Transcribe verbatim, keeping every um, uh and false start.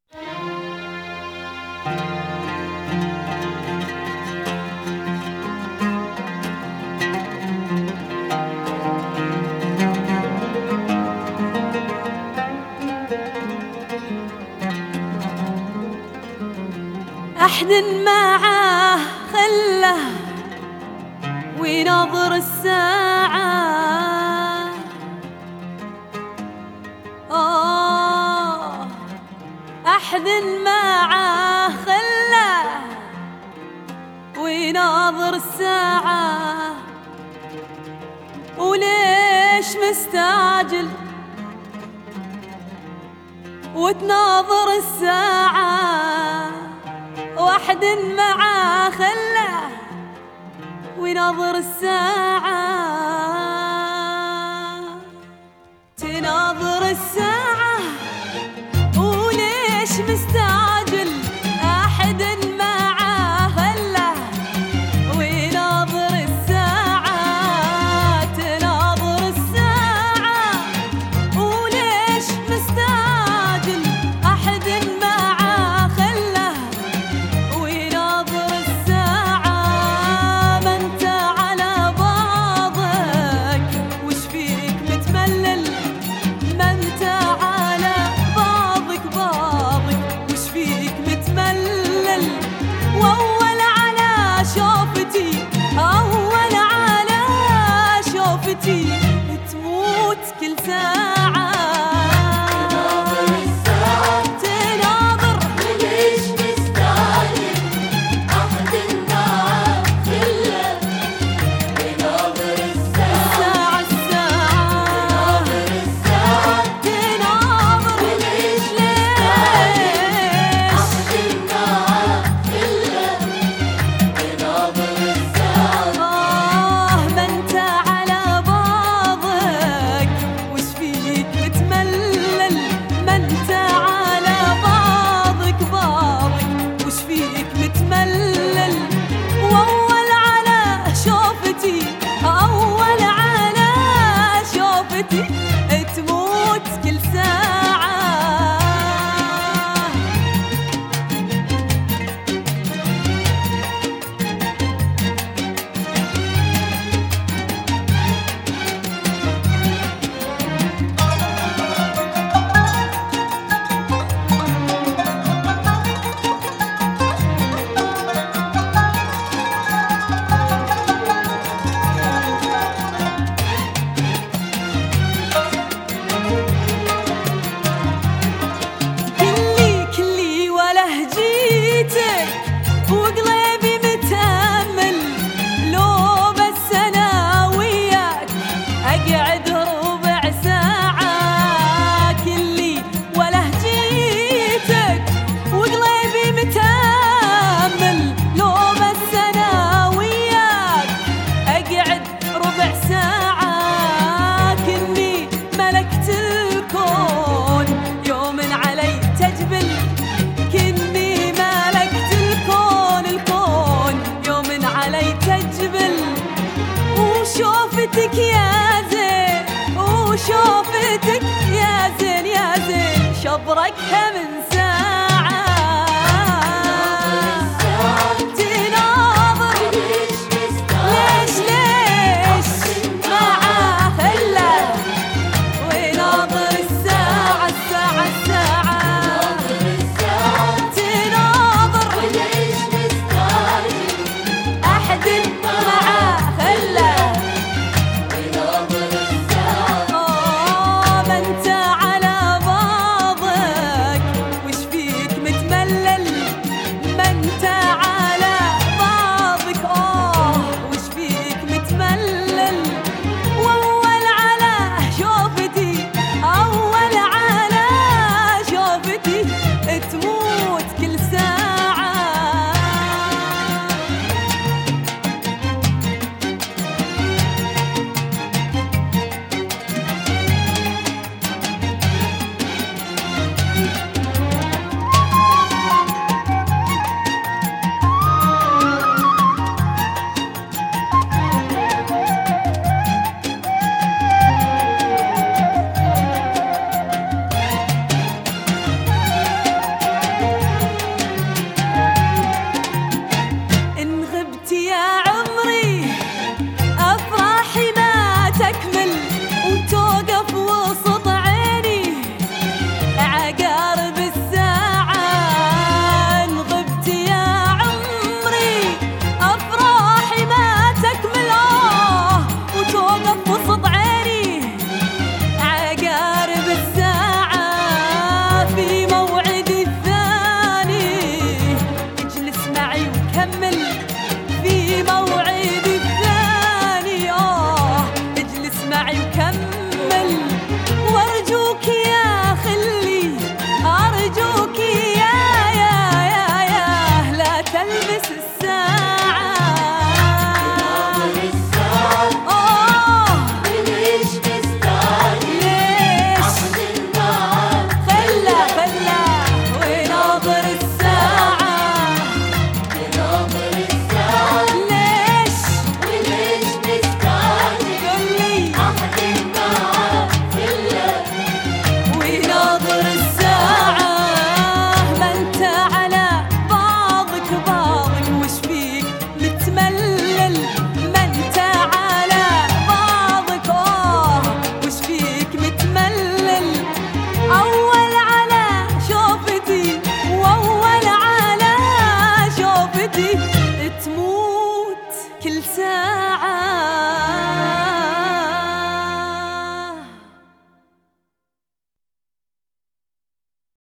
أحد معاه خله ويناظر الساعة، آه أحد معاه خله ويناظر الساعة، وليش مستعجل وتناظر الساعة؟ واحد معاه خله ويناظر الساعة، تناظر الساعة وليش مستعجل؟ أحد معاه خله ويناظر الساعة، تناظر الساعة وليش مستعجل؟ أحد معاه خله ويناظر الساعة، ما انت على بعضك وش فيك متملل؟ ما انت على بعضك بعضك وش فيك متملل؟ وأول على شوفتي أول على شوفتي تموت كل ساعة. تناظر الساعة تناظر وليش مستعجل؟ أحد معاه خله ويناظر الساعة، الساعة الساعة تناظر الساعة تناظر وليش ليش؟ أحد معاه خله ويناظر الساعة، آه ما انت على بعضك وش فيك متملل؟ ما انت على بعضك بعضك وش فيك متملل؟ وأول على شوفتي أول على شوفتي تموت كل ساعة. كلي كلي وله جيتك وقلبي متأمل، لو بس أنا وياك أقعد ربع ساعة. كلي وله جيتك وقلبي متأمل، لو بس أنا وياك أقعد ربع ساعة. كني ملكت الكون يوم علي تجبل، كني ملكت الكون الكون يوم علي تجبل. وشوفتك يا زين وشوفتك يا زين يا زين شبرك هم